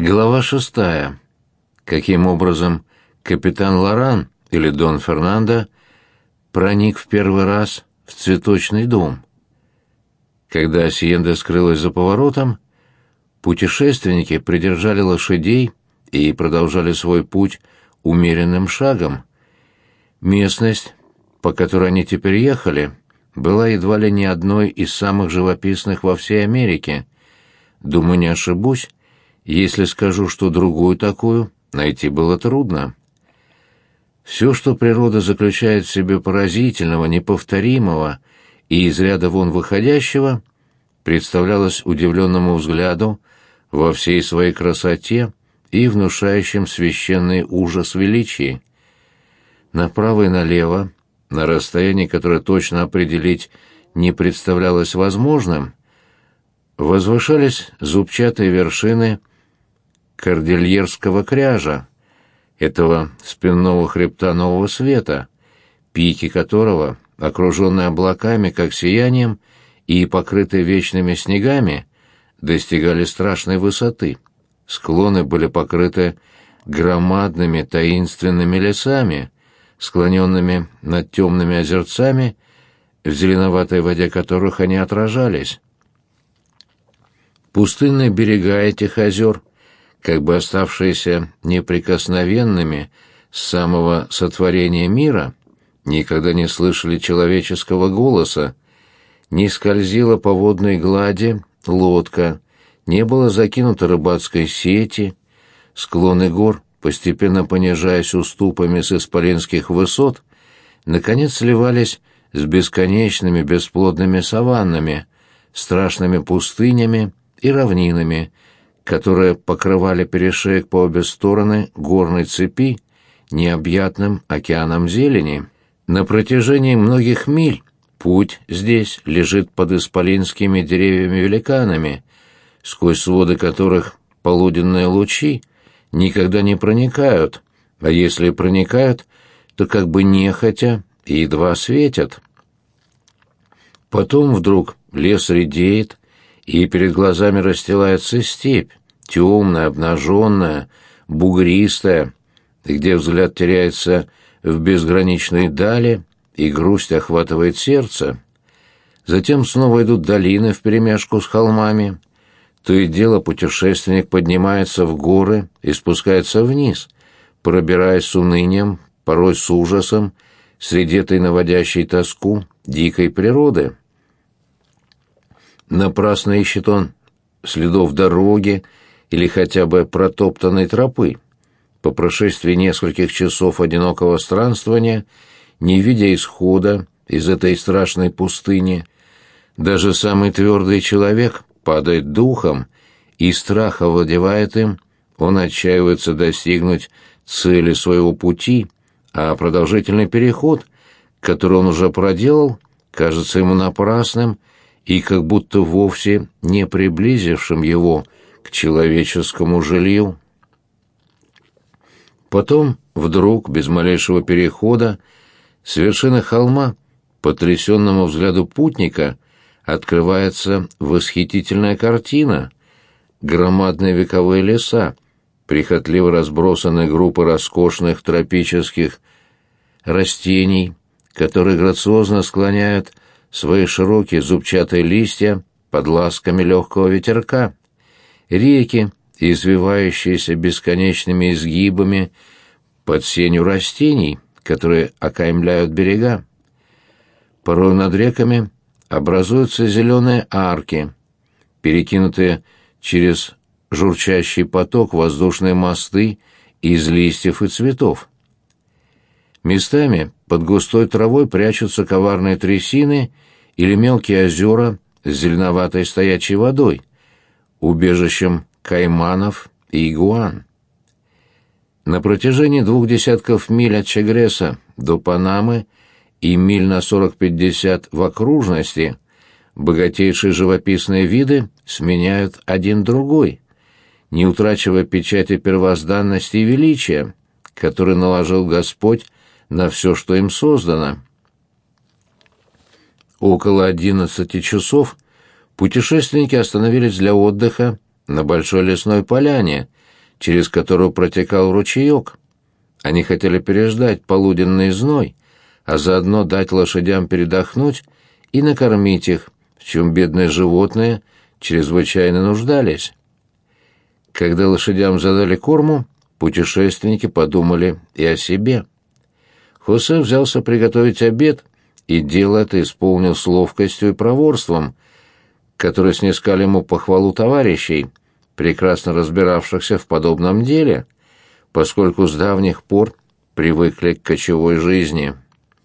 Глава 6. Каким образом капитан Лоран или Дон Фернандо проник в первый раз в цветочный дом? Когда Асьенда скрылась за поворотом, путешественники придержали лошадей и продолжали свой путь умеренным шагом. Местность, по которой они теперь ехали, была едва ли не одной из самых живописных во всей Америке. Думаю, не ошибусь, если скажу, что другую такую найти было трудно. Все, что природа заключает в себе поразительного, неповторимого и из ряда вон выходящего, представлялось удивленному взгляду во всей своей красоте и внушающем священный ужас величии. Направо и налево, на расстоянии, которое точно определить не представлялось возможным, возвышались зубчатые вершины Кордильерского кряжа, этого спинного хребта нового света, пики которого, окруженные облаками, как сиянием, и покрытые вечными снегами, достигали страшной высоты. Склоны были покрыты громадными таинственными лесами, склоненными над темными озерцами, в зеленоватой воде которых они отражались. Пустынные берега этих озер, как бы оставшиеся неприкосновенными с самого сотворения мира, никогда не слышали человеческого голоса, не скользила по водной глади лодка, не было закинуто рыбацкой сети, склоны гор, постепенно понижаясь уступами с исполинских высот, наконец сливались с бесконечными бесплодными саваннами, страшными пустынями и равнинами, которые покрывали перешеек по обе стороны горной цепи необъятным океаном зелени. На протяжении многих миль путь здесь лежит под исполинскими деревьями-великанами, сквозь своды которых полуденные лучи никогда не проникают, а если проникают, то как бы нехотя и едва светят. Потом вдруг лес редеет, и перед глазами расстилается степь, темная, обнаженная, бугристая, где взгляд теряется в безграничной дали, и грусть охватывает сердце. Затем снова идут долины вперемешку с холмами. То и дело путешественник поднимается в горы и спускается вниз, пробираясь с унынием, порой с ужасом, среди этой наводящей тоску дикой природы. Напрасно ищет он следов дороги или хотя бы протоптанной тропы. По прошествии нескольких часов одинокого странствования, не видя исхода из этой страшной пустыни, даже самый твердый человек падает духом, и страх овладевает им, он отчаивается достигнуть цели своего пути, а продолжительный переход, который он уже проделал, кажется ему напрасным и как будто вовсе не приблизившим его к человеческому жилью. Потом, вдруг, без малейшего перехода, с вершины холма, потрясенному взгляду путника, открывается восхитительная картина. Громадные вековые леса, прихотливо разбросанные группы роскошных тропических растений, которые грациозно склоняют свои широкие зубчатые листья под ласками легкого ветерка. Реки, извивающиеся бесконечными изгибами под сенью растений, которые окаймляют берега. Порой над реками образуются зеленые арки, перекинутые через журчащий поток воздушные мосты из листьев и цветов. Местами под густой травой прячутся коварные трясины или мелкие озера с зеленоватой стоячей водой, убежищем кайманов и игуан. На протяжении 2 десятков миль от Чагреса до Панамы и миль на 40-50 в окружности богатейшие живописные виды сменяют один другой, не утрачивая печати первозданности и величия, который наложил Господь на все, что им создано. Около 11 часов путешественники остановились для отдыха на большой лесной поляне, через которую протекал ручеек. Они хотели переждать полуденный зной, а заодно дать лошадям передохнуть и накормить их, в чем бедные животные чрезвычайно нуждались. Когда лошадям задали корму, путешественники подумали и о себе. Хосе взялся приготовить обед, и дело это исполнил с ловкостью и проворством, которые снискали ему похвалу товарищей, прекрасно разбиравшихся в подобном деле, поскольку с давних пор привыкли к кочевой жизни.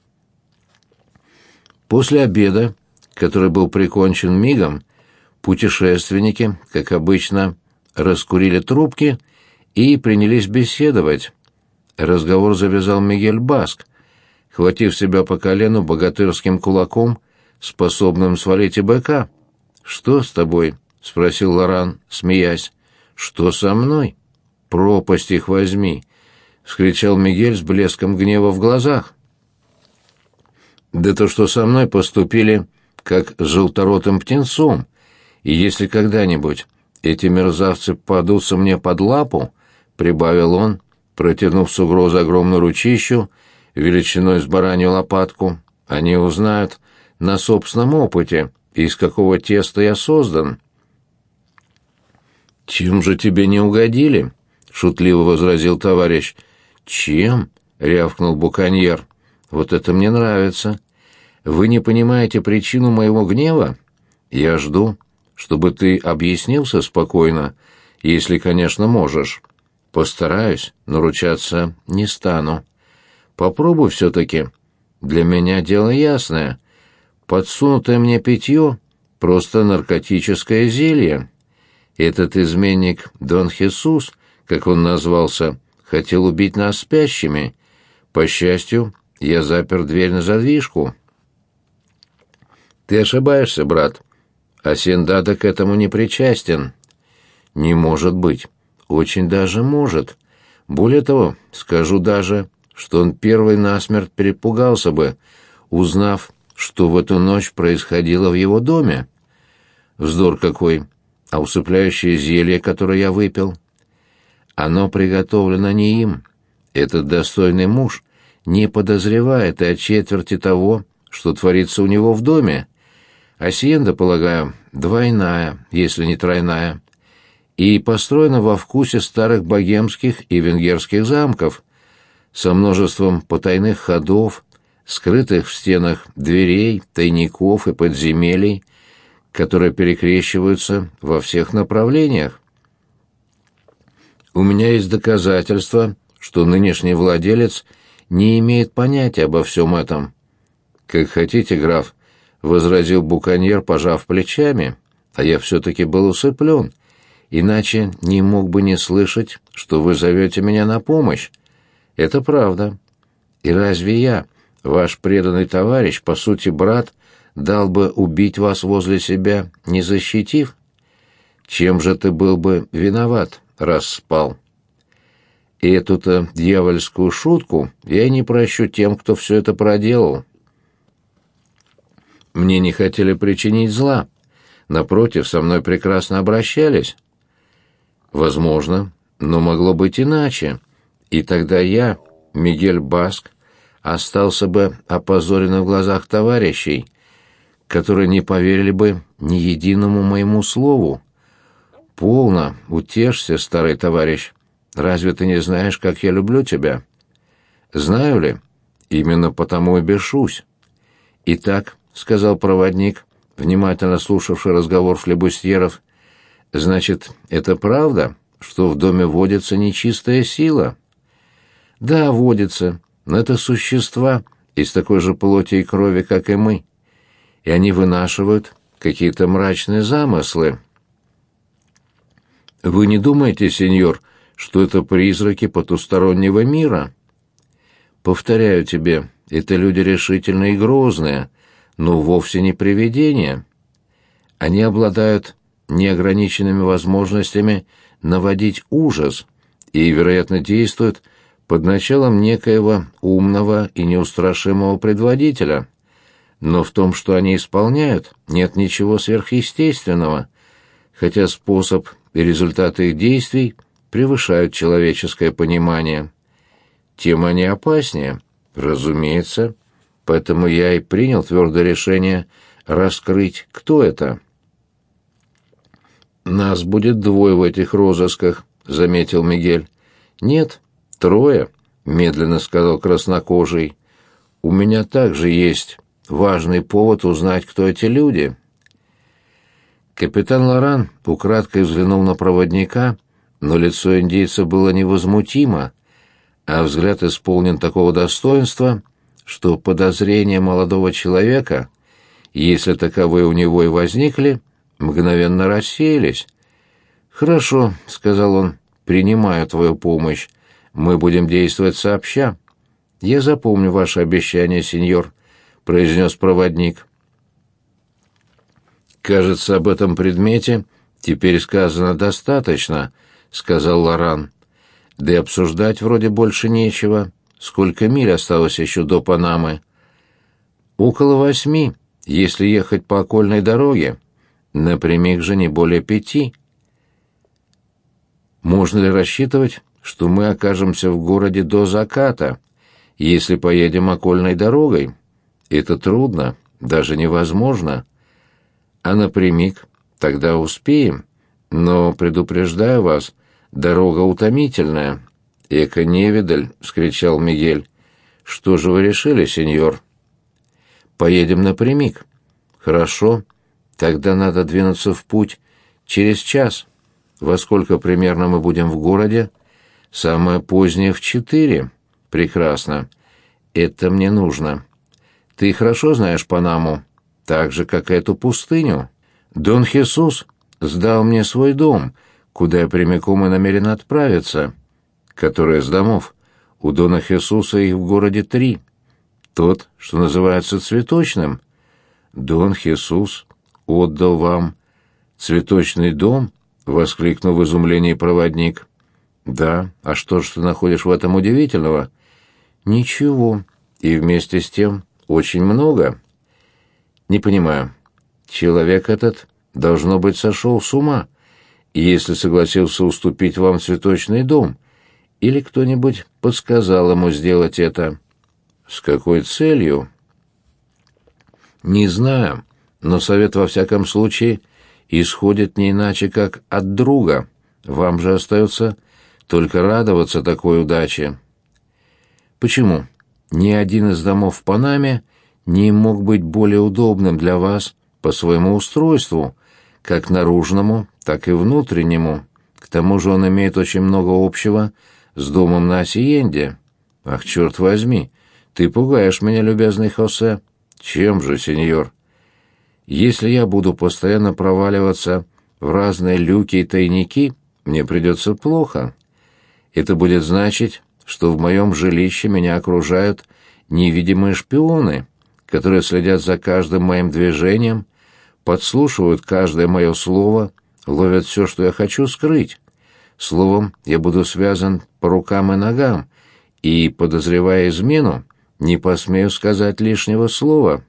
После обеда, который был прикончен мигом, путешественники, как обычно, раскурили трубки и принялись беседовать. Разговор завязал Мигель Баск, хватив себя по колену богатырским кулаком, способным свалить и быка. «Что с тобой?» — спросил Лоран, смеясь. «Что со мной? Пропасть их возьми!» — вскричал Мигель с блеском гнева в глазах. «Да то, что со мной поступили, как с желторотым птенцом, и если когда-нибудь эти мерзавцы падутся мне под лапу, — прибавил он, протянув с угрозой огромную ручищу, величиной с баранью лопатку, — они узнают на собственном опыте, из какого теста я создан». «Чем же тебе не угодили?» — шутливо возразил товарищ. «Чем?» — рявкнул буконьер. «Вот это мне нравится. Вы не понимаете причину моего гнева? Я жду, чтобы ты объяснился спокойно, если, конечно, можешь. Постараюсь, но ручаться не стану. Попробуй все-таки. Для меня дело ясное. Подсунутое мне питье — просто наркотическое зелье. Этот изменник Дон Хесус, как он назвался, хотел убить нас спящими. По счастью, я запер дверь на задвижку». «Ты ошибаешься, брат. Асендадо к этому не причастен». «Не может быть. Очень даже может. Более того, скажу даже, что он первый насмерть перепугался бы, узнав, что в эту ночь происходило в его доме. Вздор какой! А усыпляющее зелье, которое я выпил? Оно приготовлено не им. Этот достойный муж не подозревает и о четверти того, что творится у него в доме. Асьенда, полагаю, двойная, если не тройная, и построена во вкусе старых богемских и венгерских замков, со множеством потайных ходов, скрытых в стенах дверей, тайников и подземелий, которые перекрещиваются во всех направлениях. У меня есть доказательства, что нынешний владелец не имеет понятия обо всем этом. «Как хотите, граф», — возразил буконьер, пожав плечами, — «а я все-таки был усыплен, иначе не мог бы не слышать, что вы зовете меня на помощь. Это правда. И разве я, ваш преданный товарищ, по сути брат, дал бы убить вас возле себя, не защитив? Чем же ты был бы виноват, раз спал? И эту-то дьявольскую шутку я и не прощу тем, кто все это проделал. Мне не хотели причинить зла. Напротив, со мной прекрасно обращались. Возможно, но могло быть иначе. И тогда я, Мигель Баск, остался бы опозоренным в глазах товарищей, которые не поверили бы ни единому моему слову. Полно, утешься, старый товарищ. Разве ты не знаешь, как я люблю тебя? Знаю ли? Именно потому и бешусь. Итак, — сказал проводник, внимательно слушавший разговор флебустьеров, — значит, это правда, что в доме водится нечистая сила? Да, водится, но это существа из такой же плоти и крови, как и мы, и они вынашивают какие-то мрачные замыслы. Вы не думаете, сеньор, что это призраки потустороннего мира? Повторяю тебе, это люди решительные и грозные, но вовсе не привидения. Они обладают неограниченными возможностями наводить ужас и, вероятно, действуют под началом некоего умного и неустрашимого предводителя. Но в том, что они исполняют, нет ничего сверхъестественного, хотя способ и результаты их действий превышают человеческое понимание. Тем они опаснее, разумеется, поэтому я и принял твердое решение раскрыть, кто это. «Нас будет двое в этих розысках», — заметил Мигель. «Нет, трое», — медленно сказал краснокожий. «У меня также есть важный повод узнать, кто эти люди». Капитан Лоран украдкой взглянул на проводника, но лицо индейца было невозмутимо, а взгляд исполнен такого достоинства, что подозрения молодого человека, если таковые у него и возникли, мгновенно рассеялись. «Хорошо», — сказал он, — «принимаю твою помощь. Мы будем действовать сообща». «Я запомню ваше обещание, сеньор», — произнес проводник. «Кажется, об этом предмете теперь сказано достаточно», — сказал Лоран. «Да и обсуждать вроде больше нечего. Сколько миль осталось еще до Панамы?» «Около 8, если ехать по окольной дороге. Напрямик же не более 5. Можно ли рассчитывать, что мы окажемся в городе до заката, если поедем окольной дорогой? Это трудно, даже невозможно. А напрямик тогда успеем, но, предупреждаю вас, дорога утомительная». «Эко-невидаль!» — вскричал Мигель. «Что же вы решили, сеньор?» «Поедем напрямик». «Хорошо, тогда надо двинуться в путь через час. Во сколько примерно мы будем в городе?» «Самое позднее в 4. Прекрасно. Это мне нужно. Ты хорошо знаешь Панаму, так же, как и эту пустыню. Дон Хесус сдал мне свой дом, куда я прямиком и намерен отправиться». «Который из домов? У Дона Хесуса их в городе 3. Тот, что называется Цветочным». «Дон Хесус отдал вам цветочный дом?» — воскликнул в изумлении проводник. «Да, а что ж ты находишь в этом удивительного?» «Ничего, и вместе с тем очень много». «Не понимаю. Человек этот, должно быть, сошел с ума, если согласился уступить вам цветочный дом, или кто-нибудь подсказал ему сделать это». «С какой целью?» «Не знаю, но совет во всяком случае исходит не иначе, как от друга. Вам же остается только радоваться такой удаче». «Почему? Ни один из домов в Панаме не мог быть более удобным для вас по своему устройству, как наружному, так и внутреннему. К тому же он имеет очень много общего с домом на Асиенде. Ах, черт возьми, ты пугаешь меня, любезный Хосе». «Чем же, сеньор?» «Если я буду постоянно проваливаться в разные люки и тайники, мне придется плохо. Это будет значить, что в моем жилище меня окружают невидимые шпионы, которые следят за каждым моим движением, подслушивают каждое мое слово, ловят все, что я хочу скрыть. Словом, я буду связан по рукам и ногам, и, подозревая измену, не посмею сказать лишнего слова».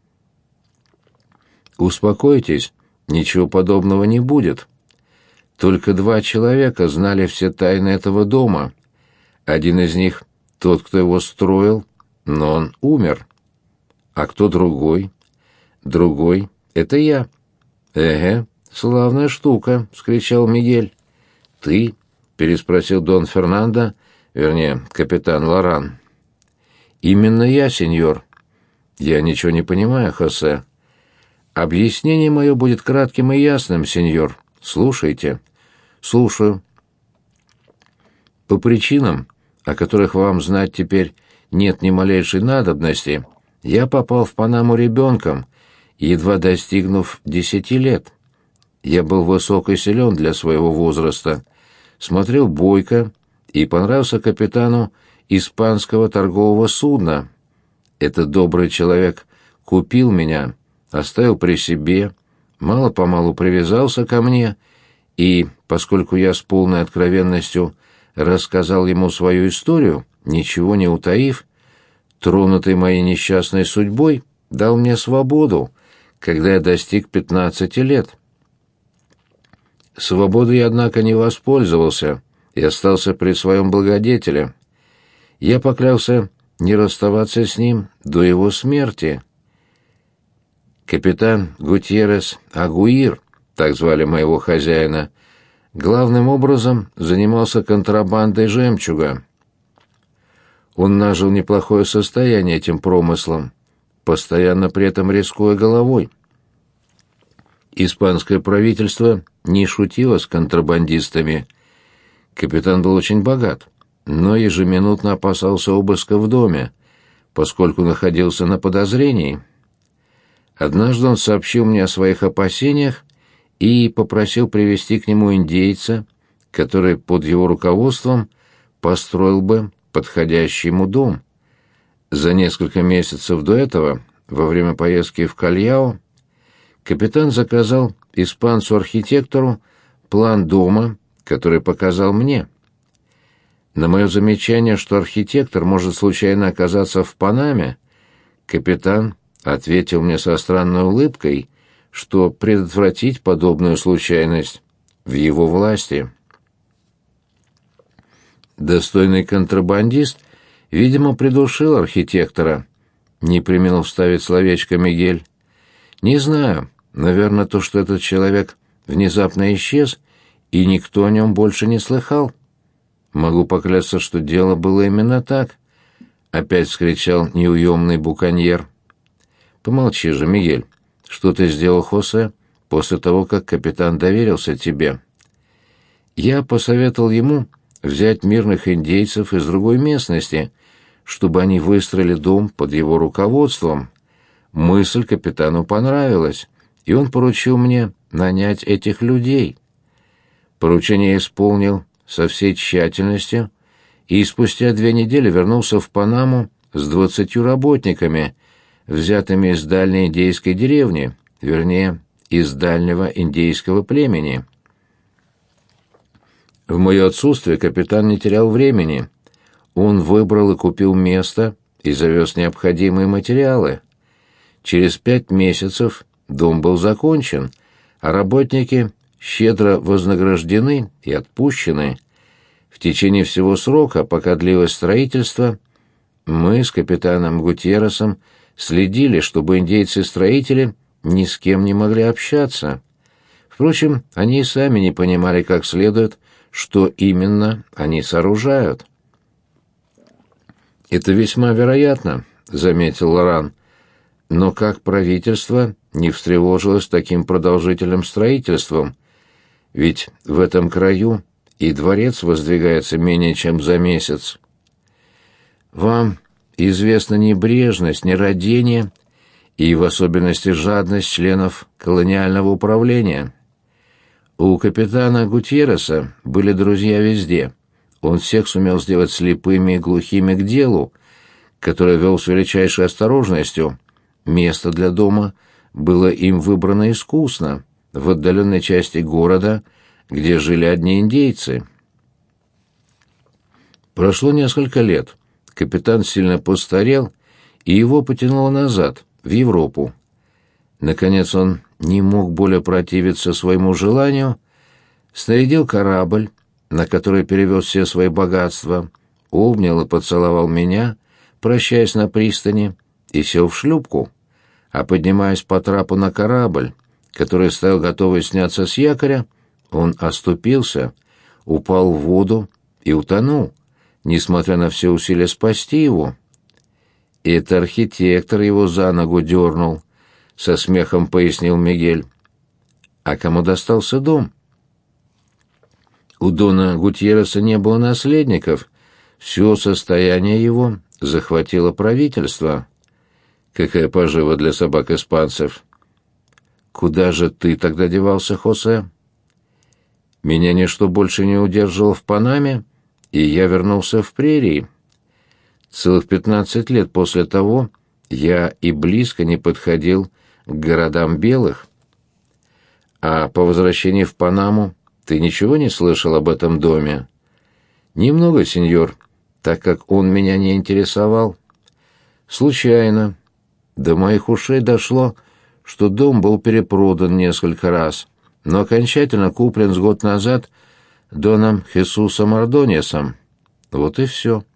«Успокойтесь, ничего подобного не будет. Только 2 человека знали все тайны этого дома. Один из них — тот, кто его строил, но он умер. А кто другой?» «Другой — это я». «Эге, славная штука», — вскричал Мигель. «Ты?» — переспросил Дон Фернандо, вернее, капитан Лоран. «Именно я, сеньор». «Я ничего не понимаю, Хосе». «Объяснение мое будет кратким и ясным, сеньор. Слушайте». «Слушаю». «По причинам, о которых вам знать теперь нет ни малейшей надобности, я попал в Панаму ребенком, едва достигнув 10 лет. Я был высок и силен для своего возраста, смотрел бойко и понравился капитану испанского торгового судна. Этот добрый человек купил меня, оставил при себе, мало-помалу привязался ко мне, и, поскольку я с полной откровенностью рассказал ему свою историю, ничего не утаив, тронутый моей несчастной судьбой, дал мне свободу, когда я достиг 15 лет. Свободой я, однако, не воспользовался, и остался при своем благодетеле. Я поклялся не расставаться с ним до его смерти. Капитан Гутьеррес Агуир, так звали моего хозяина, главным образом занимался контрабандой жемчуга. Он нажил неплохое состояние этим промыслом, постоянно при этом рискуя головой. Испанское правительство не шутило с контрабандистами. Капитан был очень богат, но ежеминутно опасался обыска в доме, поскольку находился на подозрении. Однажды он сообщил мне о своих опасениях и попросил привести к нему индейца, который под его руководством построил бы подходящий ему дом. За несколько месяцев до этого, во время поездки в Кальяо, капитан заказал испанцу-архитектору план дома, который показал мне. На мое замечание, что архитектор может случайно оказаться в Панаме, капитан ответил мне со странной улыбкой, что предотвратить подобную случайность в его власти. Достойный контрабандист, видимо, придушил архитектора, не преминул вставить словечко Мигель. Не знаю, наверное, то, что этот человек внезапно исчез, и никто о нем больше не слыхал. Могу поклясться, что дело было именно так, — опять вскричал неуемный буконьер. Помолчи же, Мигель. Что ты сделал, Хосе, после того, как капитан доверился тебе? Я посоветовал ему взять мирных индейцев из другой местности, чтобы они выстроили дом под его руководством. Мысль капитану понравилась, и он поручил мне нанять этих людей. Поручение я исполнил со всей тщательностью, и спустя 2 недели вернулся в Панаму с 20 работниками, взятыми из дальней индейской деревни, вернее, из дальнего индейского племени. В мое отсутствие капитан не терял времени. Он выбрал и купил место и завез необходимые материалы. Через 5 месяцев дом был закончен, а работники щедро вознаграждены и отпущены. В течение всего срока, пока длилось строительство, мы с капитаном Гутьерресом следили, чтобы индейцы-строители ни с кем не могли общаться. Впрочем, они и сами не понимали как следует, что именно они сооружают. «Это весьма вероятно», — заметил Лоран. «Но как правительство не встревожилось таким продолжительным строительством? Ведь в этом краю и дворец воздвигается менее чем за месяц. Вам известна небрежность, нерадение и в особенности жадность членов колониального управления. У капитана Гутьерреса были друзья везде. Он всех сумел сделать слепыми и глухими к делу, которое вел с величайшей осторожностью. Место для дома было им выбрано искусно, в отдаленной части города, где жили одни индейцы. Прошло несколько лет. Капитан сильно постарел, и его потянуло назад, в Европу. Наконец он не мог более противиться своему желанию, снарядил корабль, на который перевез все свои богатства, обнял и поцеловал меня, прощаясь на пристани, и сел в шлюпку. А поднимаясь по трапу на корабль, который стоял готовый сняться с якоря, он оступился, упал в воду и утонул, несмотря на все усилия спасти его. «Это архитектор его за ногу дернул», — со смехом пояснил Мигель. «А кому достался дом?» У дона Гутьерреса не было наследников, все состояние его захватило правительство. Какая пожива для собак-испанцев! Куда же ты тогда девался, Хосе? Меня ничто больше не удерживало в Панаме, и я вернулся в прерии. Целых 15 лет после того я и близко не подходил к городам белых. А по возвращении в Панаму ты ничего не слышал об этом доме? Немного, сеньор, так как он меня не интересовал. Случайно. До моих ушей дошло, что дом был перепродан несколько раз, но окончательно куплен с год назад Доном Хесусом Ордоньесом. Вот и все.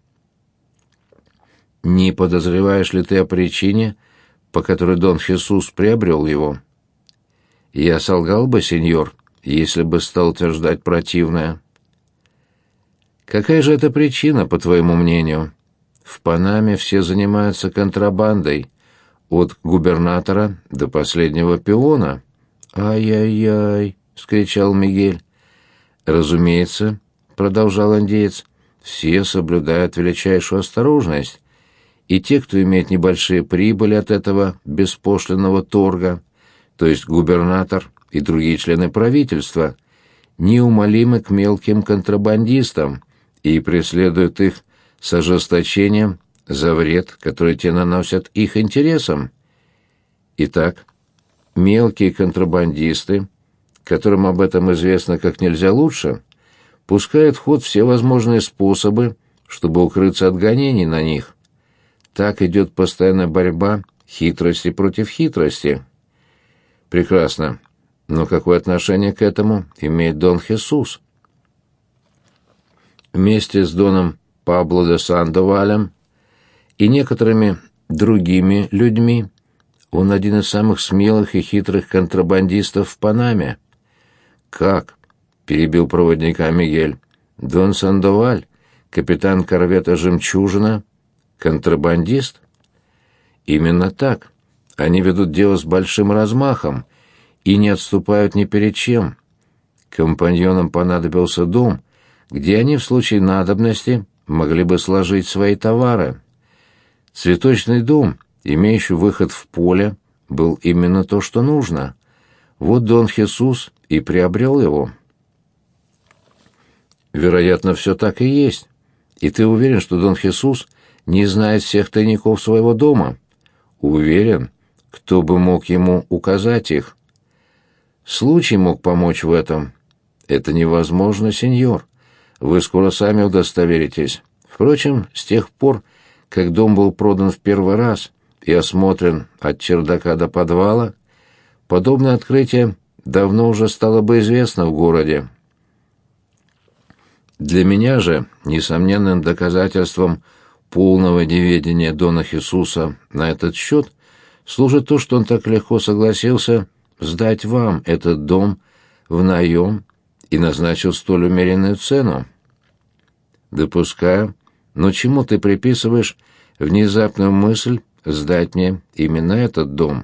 Не подозреваешь ли ты о причине, по которой Дон Хесус приобрел его? Я солгал бы, сеньор, если бы стал утверждать противное. Какая же это причина, по твоему мнению? В Панаме все занимаются контрабандой, от губернатора до последнего пиона. «Ай-яй-яй!» — вскричал Мигель. «Разумеется», — продолжал индеец, — «все соблюдают величайшую осторожность, и те, кто имеет небольшие прибыли от этого беспошлинного торга, то есть губернатор и другие члены правительства, неумолимы к мелким контрабандистам и преследуют их с ожесточением за вред, который те наносят их интересам. Итак, мелкие контрабандисты, которым об этом известно как нельзя лучше, пускают в ход все возможные способы, чтобы укрыться от гонений на них. Так идет постоянная борьба хитрости против хитрости. Прекрасно. Но какое отношение к этому имеет Дон Хесус? Вместе с Доном Пабло де Сандовалем и некоторыми другими людьми он один из самых смелых и хитрых контрабандистов в Панаме. «Как?» — перебил проводника Мигель. «Дон Сандоваль, капитан корвета «Жемчужина», контрабандист?» «Именно так. Они ведут дело с большим размахом и не отступают ни перед чем. Компаньонам понадобился дом, где они в случае надобности могли бы сложить свои товары. Цветочный дом, имеющий выход в поле, был именно то, что нужно. Вот Дон Хесус и приобрел его». «Вероятно, все так и есть. И ты уверен, что Дон Хесус не знает всех тайников своего дома?» «Уверен. Кто бы мог ему указать их?» «Случай мог помочь в этом». «Это невозможно, сеньор. Вы скоро сами удостоверитесь. Впрочем, с тех пор, как дом был продан в первый раз и осмотрен от чердака до подвала, подобное открытие давно уже стало бы известно в городе. Для меня же несомненным доказательством полного неведения Дона Хесуса на этот счет служит то, что он так легко согласился сдать вам этот дом в наем и назначил столь умеренную цену». «Допускаю. Но чему ты приписываешь внезапную мысль сдать мне именно этот дом?»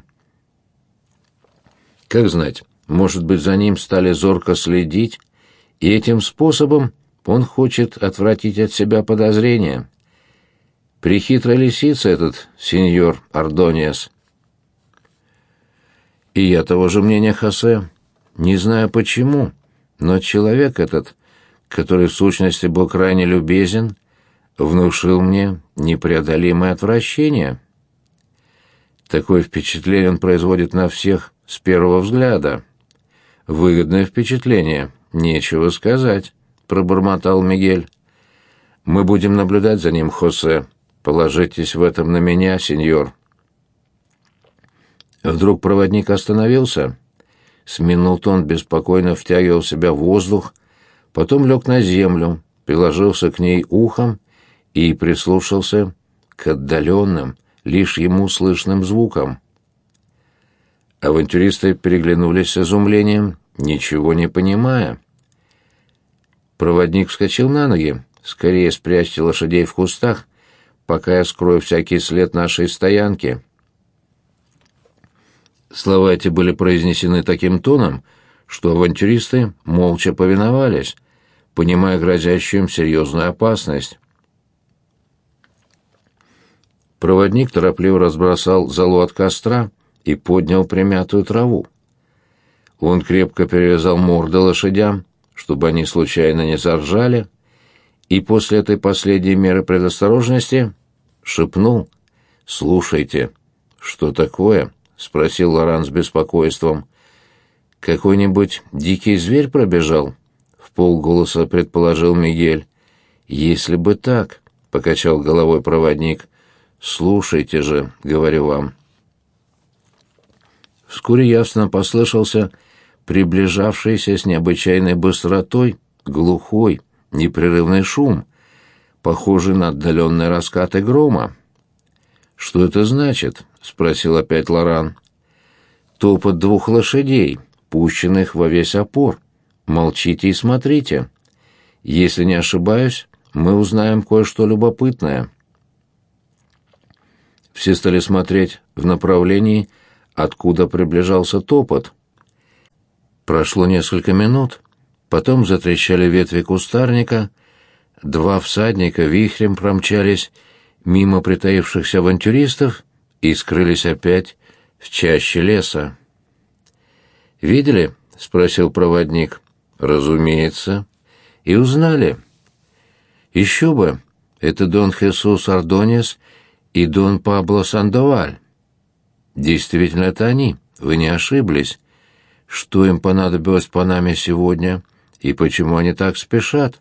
«Как знать, может быть, за ним стали зорко следить, и этим способом он хочет отвратить от себя подозрения. Прехитрая лисица этот сеньор Ордоньес». «И я того же мнения, Хосе. Не знаю почему, но человек этот, который в сущности был крайне любезен, внушил мне непреодолимое отвращение. Такое впечатление он производит на всех с первого взгляда». «Выгодное впечатление, нечего сказать», — пробормотал Мигель. «Мы будем наблюдать за ним, Хосе. Положитесь в этом на меня, сеньор». Вдруг проводник остановился. С минуту он беспокойно втягивал в себя воздух, потом лег на землю, приложился к ней ухом и прислушался к отдаленным, лишь ему слышным звукам. Авантюристы переглянулись с изумлением, ничего не понимая. Проводник вскочил на ноги. «Скорее спрячьте лошадей в кустах, пока я скрою всякий след нашей стоянки». Слова эти были произнесены таким тоном, что авантюристы молча повиновались, понимая грозящую им серьезную опасность. Проводник торопливо разбросал золу от костра и поднял примятую траву. Он крепко перевязал морды лошадям, чтобы они случайно не заржали, и после этой последней меры предосторожности шепнул: «Слушайте». «Что такое?» — спросил Лоран с беспокойством. «Какой-нибудь дикий зверь пробежал?» — вполголоса предположил Мигель. «Если бы так», — покачал головой проводник. «Слушайте же, говорю вам». Вскоре явственно послышался приближавшийся с необычайной быстротой глухой, непрерывный шум, похожий на отдаленные раскаты грома. «Что это значит?» — спросил опять Лоран. «Топот двух лошадей, пущенных во весь опор. Молчите и смотрите. Если не ошибаюсь, мы узнаем кое-что любопытное». Все стали смотреть в направлении, откуда приближался топот. Прошло несколько минут, потом затрещали ветви кустарника, два всадника вихрем промчались мимо притаившихся авантюристов и скрылись опять в чаще леса. «Видели?» — спросил проводник. «Разумеется. И узнали?» «Еще бы! Это Дон Хесус Ордоньес и Дон Пабло Сандоваль. Действительно, это они, вы не ошиблись. Что им понадобилось в Панаме сегодня и почему они так спешат?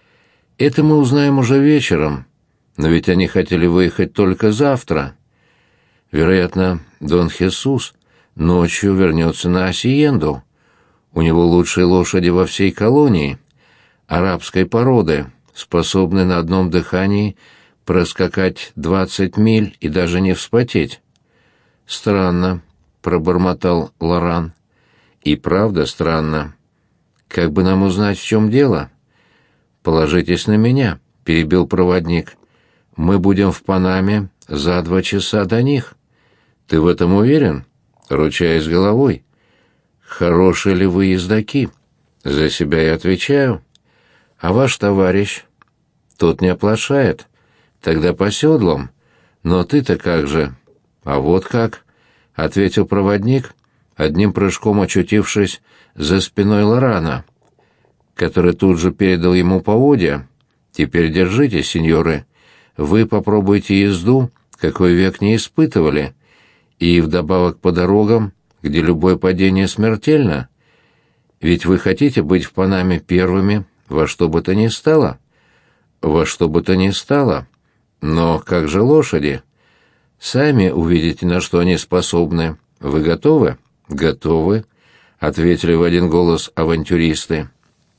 Это мы узнаем уже вечером, но ведь они хотели выехать только завтра. Вероятно, Дон Хесус ночью вернется на Асиенду. У него лучшие лошади во всей колонии, арабской породы, способные на одном дыхании проскакать 20 миль и даже не вспотеть. «Странно», — пробормотал Лоран. «И правда странно. Как бы нам узнать, в чем дело?» «Положитесь на меня», — перебил проводник. «Мы будем в Панаме за 2 часа до них. Ты в этом уверен?» «Ручаюсь головой». «Хорошие ли вы ездаки?» «За себя я отвечаю». «А ваш товарищ?» «Тот не оплошает. Тогда по седлам. Но ты-то как же?» «А вот как», — ответил проводник, одним прыжком очутившись за спиной Лорана, который тут же передал ему поводья. «Теперь держитесь, сеньоры. Вы попробуйте езду, какой век не испытывали, и вдобавок по дорогам, где любое падение смертельно. Ведь вы хотите быть в Панаме первыми во что бы то ни стало?» «Во что бы то ни стало. Но как же лошади? Сами увидите, на что они способны. Вы готовы?» «Готовы», — ответили в один голос авантюристы.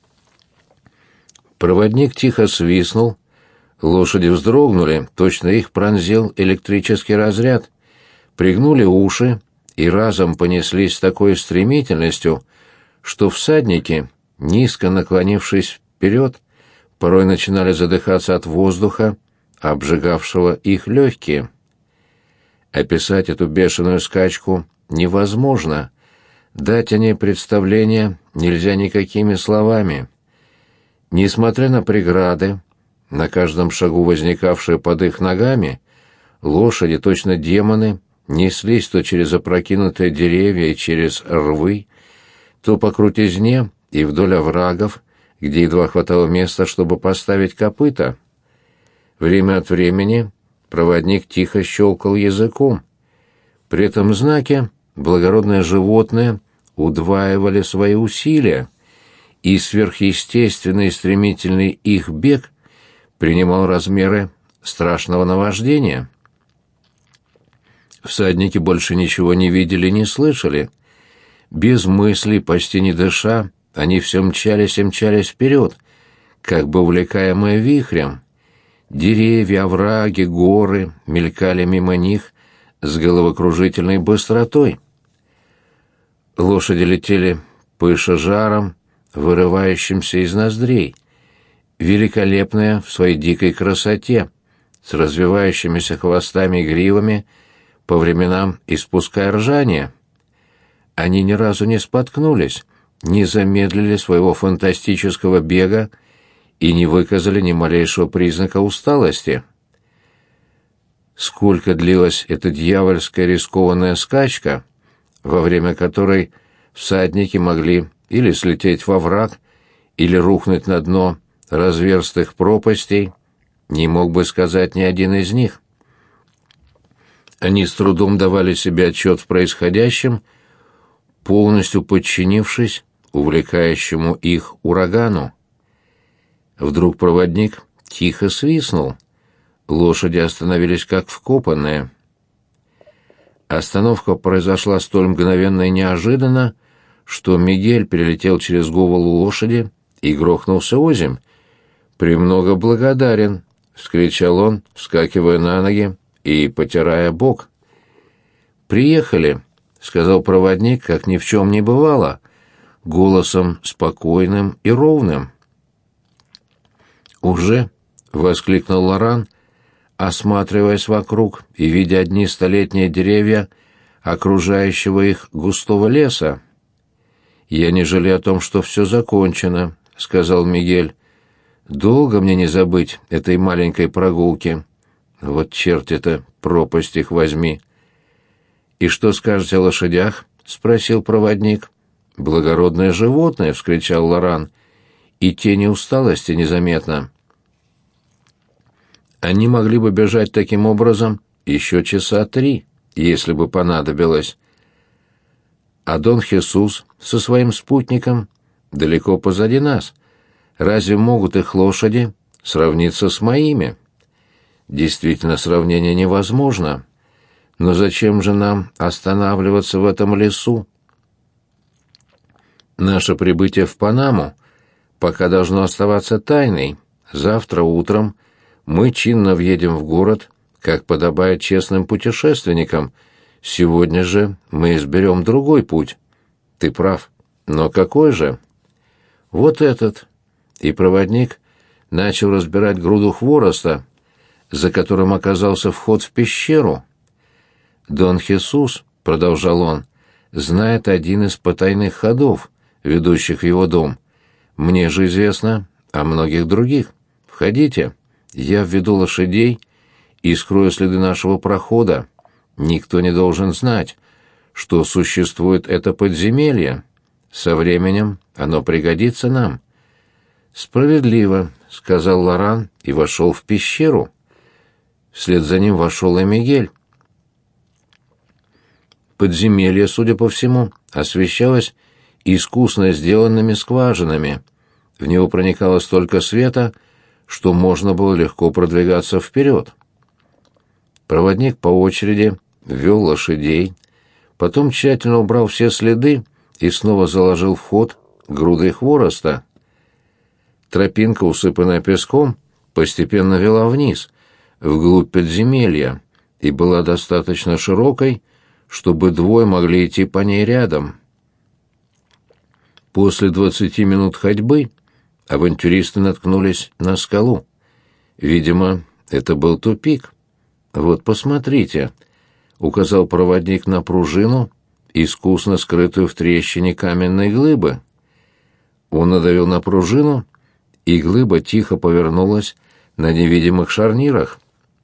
Проводник тихо свистнул. Лошади вздрогнули, точно их пронзил электрический разряд, пригнули уши и разом понеслись с такой стремительностью, что всадники, низко наклонившись вперед, порой начинали задыхаться от воздуха, обжигавшего их легкие. Описать эту бешеную скачку невозможно. Дать о ней представление нельзя никакими словами. Несмотря на преграды, на каждом шагу возникавшие под их ногами, лошади, точно демоны, неслись то через опрокинутые деревья и через рвы, то по крутизне и вдоль оврагов, где едва хватало места, чтобы поставить копыта. Время от времени проводник тихо щелкал языком. При этом знаке благородные животные удваивали свои усилия, и сверхъестественный и стремительный их бег принимал размеры страшного наваждения. Всадники больше ничего не видели, не слышали. Без мыслей, почти не дыша, они все мчались и мчались вперед, как бы увлекаемые вихрем. Деревья, овраги, горы мелькали мимо них с головокружительной быстротой. Лошади летели, пыша жаром, вырывающимся из ноздрей, великолепная в своей дикой красоте, с развивающимися хвостами и гривами, по временам испуская ржание. Они ни разу не споткнулись, не замедлили своего фантастического бега и не выказали ни малейшего признака усталости. Сколько длилась эта дьявольская рискованная скачка, во время которой всадники могли или слететь во враг, или рухнуть на дно разверстых пропастей, не мог бы сказать ни один из них. Они с трудом давали себе отчет в происходящем, полностью подчинившись увлекающему их урагану. Вдруг проводник тихо свистнул. Лошади остановились как вкопанные. Остановка произошла столь мгновенно и неожиданно, что Мигель перелетел через голову лошади и грохнулся озимь. «Премного благодарен», — вскричал он, вскакивая на ноги и потирая бок. «Приехали», — сказал проводник, как ни в чем не бывало, голосом спокойным и ровным. «Уже?» — воскликнул Лоран, осматриваясь вокруг и видя одни столетние деревья, окружающего их густого леса. «Я не жалею о том, что все закончено», — сказал Мигель. «Долго мне не забыть этой маленькой прогулки. Вот черт это, пропасть их возьми». «И что скажете о лошадях?» — спросил проводник. «Благородное животное!» — вскричал Лоран. «И тени усталости незаметно». Они могли бы бежать таким образом еще часа 3, если бы понадобилось. А Дон Хесус со своим спутником далеко позади нас. Разве могут их лошади сравниться с моими? Действительно, сравнение невозможно. Но зачем же нам останавливаться в этом лесу? Наше прибытие в Панаму пока должно оставаться тайной. Завтра утром мы чинно въедем в город, как подобает честным путешественникам. Сегодня же мы изберем другой путь. Ты прав. Но какой же? Вот этот. И проводник начал разбирать груду хвороста, за которым оказался вход в пещеру. «Дон Хесус», — продолжал он, — «знает один из потайных ходов, ведущих в его дом. Мне же известно о многих других. Входите, я введу лошадей и скрою следы нашего прохода. Никто не должен знать, что существует это подземелье. Со временем оно пригодится нам». «Справедливо», — сказал Лоран и вошел в пещеру. Вслед за ним вошел и Мигель. Подземелье, судя по всему, освещалось искусно сделанными скважинами. В него проникало столько света, что можно было легко продвигаться вперед. Проводник по очереди ввел лошадей, потом тщательно убрал все следы и снова заложил вход грудой хвороста. Тропинка, усыпанная песком, постепенно вела вниз, вглубь подземелья, и была достаточно широкой, чтобы двое могли идти по ней рядом. После 20 минут ходьбы авантюристы наткнулись на скалу. Видимо, это был тупик. «Вот посмотрите», — указал проводник на пружину, искусно скрытую в трещине каменной глыбы. Он надавил на пружину, и глыба тихо повернулась на невидимых шарнирах.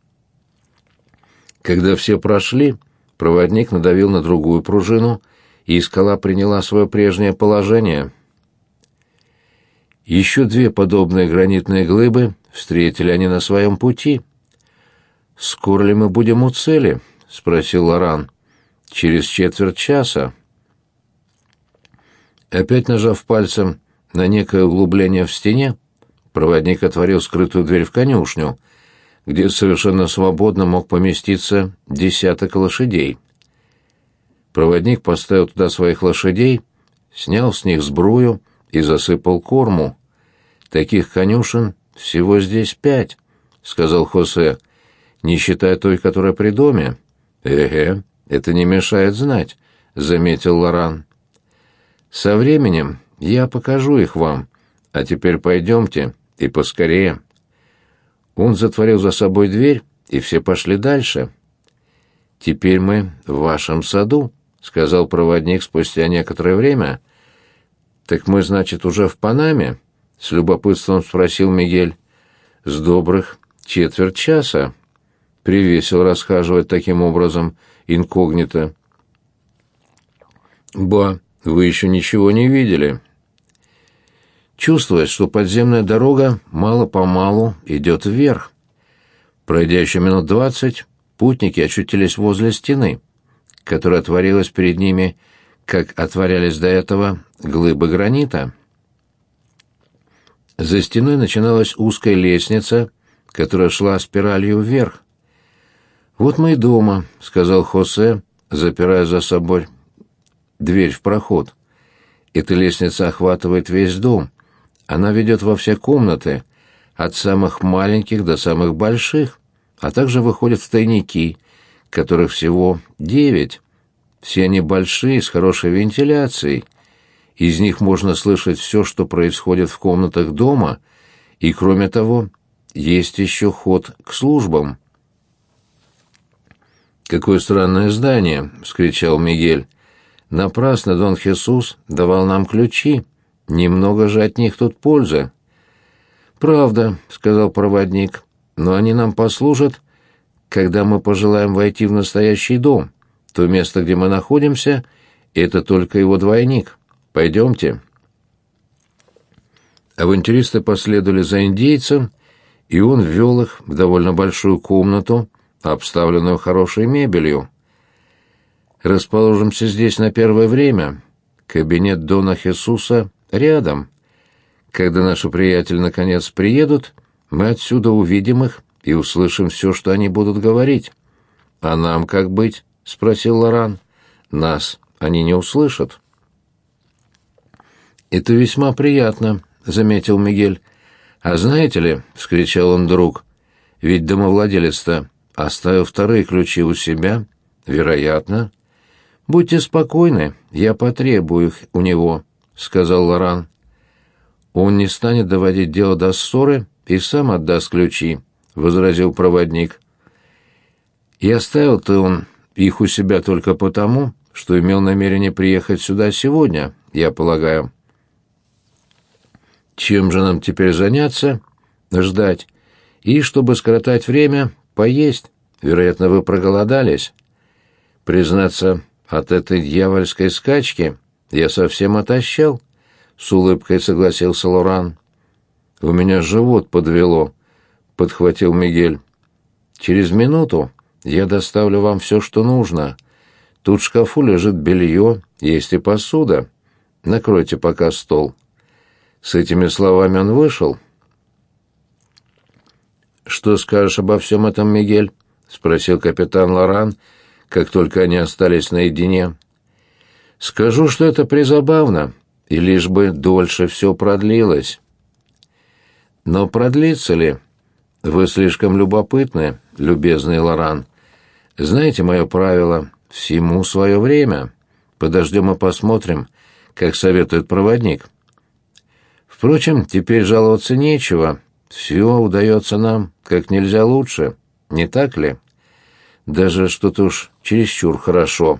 Когда все прошли, проводник надавил на другую пружину, и скала приняла свое прежнее положение. Еще 2 подобные гранитные глыбы встретили они на своем пути. «Скоро ли мы будем у цели?» — спросил Лоран. «Через четверть часа». Опять нажав пальцем на некое углубление в стене, проводник отворил скрытую дверь в конюшню, где совершенно свободно мог поместиться 10 лошадей. Проводник поставил туда своих лошадей, снял с них сбрую и засыпал корму. «Таких конюшен всего здесь 5», — сказал Хосе, — «не считая той, которая при доме». Это не мешает знать», — заметил Лоран. «Со временем я покажу их вам, а теперь пойдемте, и поскорее». Он затворил за собой дверь, и все пошли дальше. «Теперь мы в вашем саду», — сказал проводник спустя некоторое время. «Так мы, значит, уже в Панаме?» — с любопытством спросил Мигель. «С добрых четверть часа. Привесело расхаживать таким образом, инкогнито». «Ба, вы еще ничего не видели». Чувствуя, что подземная дорога мало-помалу идет вверх. Пройдя еще минут 20, путники очутились возле стены, которая отворилась перед ними, как отворялись до этого глыбы гранита. За стеной начиналась узкая лестница, которая шла спиралью вверх. «Вот мы и дома», — сказал Хосе, запирая за собой дверь в проход. «Эта лестница охватывает весь дом, Она ведет во все комнаты, от самых маленьких до самых больших, а также выходит в тайники, которых всего 9. Все они большие, с хорошей вентиляцией. Из них можно слышать все, что происходит в комнатах дома, и, кроме того, есть еще ход к службам. «Какое странное здание!» — вскричал Мигель. «Напрасно Дон Хесус давал нам ключи. Немного же от них тут пользы». «Правда», — сказал проводник, — «но они нам послужат, когда мы пожелаем войти в настоящий дом. То место, где мы находимся, это только его двойник. Пойдемте». Авантюристы последовали за индейцем, и он ввел их в довольно большую комнату, обставленную хорошей мебелью. «Расположимся здесь на первое время. Кабинет Дона Хесуса рядом. Когда наши приятели наконец приедут, мы отсюда увидим их и услышим все, что они будут говорить». «А нам как быть?» — спросил Лоран. «Нас они не услышат». «Это весьма приятно», — заметил Мигель. «А знаете ли», — вскричал он вдруг, — «ведь домовладелец-то оставил вторые ключи у себя, вероятно». «Будьте спокойны, я потребую их у него», — сказал Лоран. «Он не станет доводить дело до ссоры и сам отдаст ключи», — возразил проводник. «И оставил-то он их у себя только потому, что имел намерение приехать сюда сегодня, я полагаю». «Чем же нам теперь заняться?» «Ждать. И, чтобы скоротать время, поесть. Вероятно, вы проголодались». «Признаться, от этой дьявольской скачки я совсем отощал», — с улыбкой согласился Лоран. «У меня живот подвело», — подхватил Мигель. «Через минуту я доставлю вам все, что нужно. Тут в шкафу лежит белье, есть и посуда. Накройте пока стол». С этими словами он вышел. «Что скажешь обо всем этом, Мигель?» — спросил капитан Лоран, как только они остались наедине. «Скажу, что это призабавно, и лишь бы дольше все продлилось». «Но продлится ли? Вы слишком любопытны, любезный Лоран. Знаете мое правило — всему свое время. Подождем и посмотрим, как советует проводник. Впрочем, теперь жаловаться нечего. Все удается нам как нельзя лучше, не так ли? Даже что-то уж чересчур хорошо».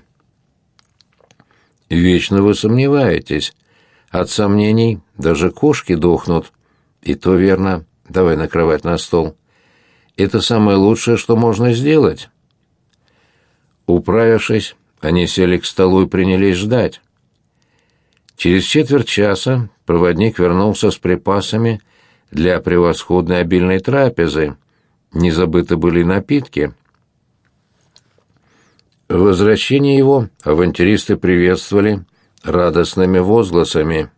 «Вечно вы сомневаетесь. От сомнений даже кошки дохнут. И то верно. Давай накрывать на стол. Это самое лучшее, что можно сделать». Управившись, они сели к столу и принялись ждать. Через четверть часа проводник вернулся с припасами для превосходной обильной трапезы. Не забыты были и напитки. Возвращение его авантюристы приветствовали радостными возгласами.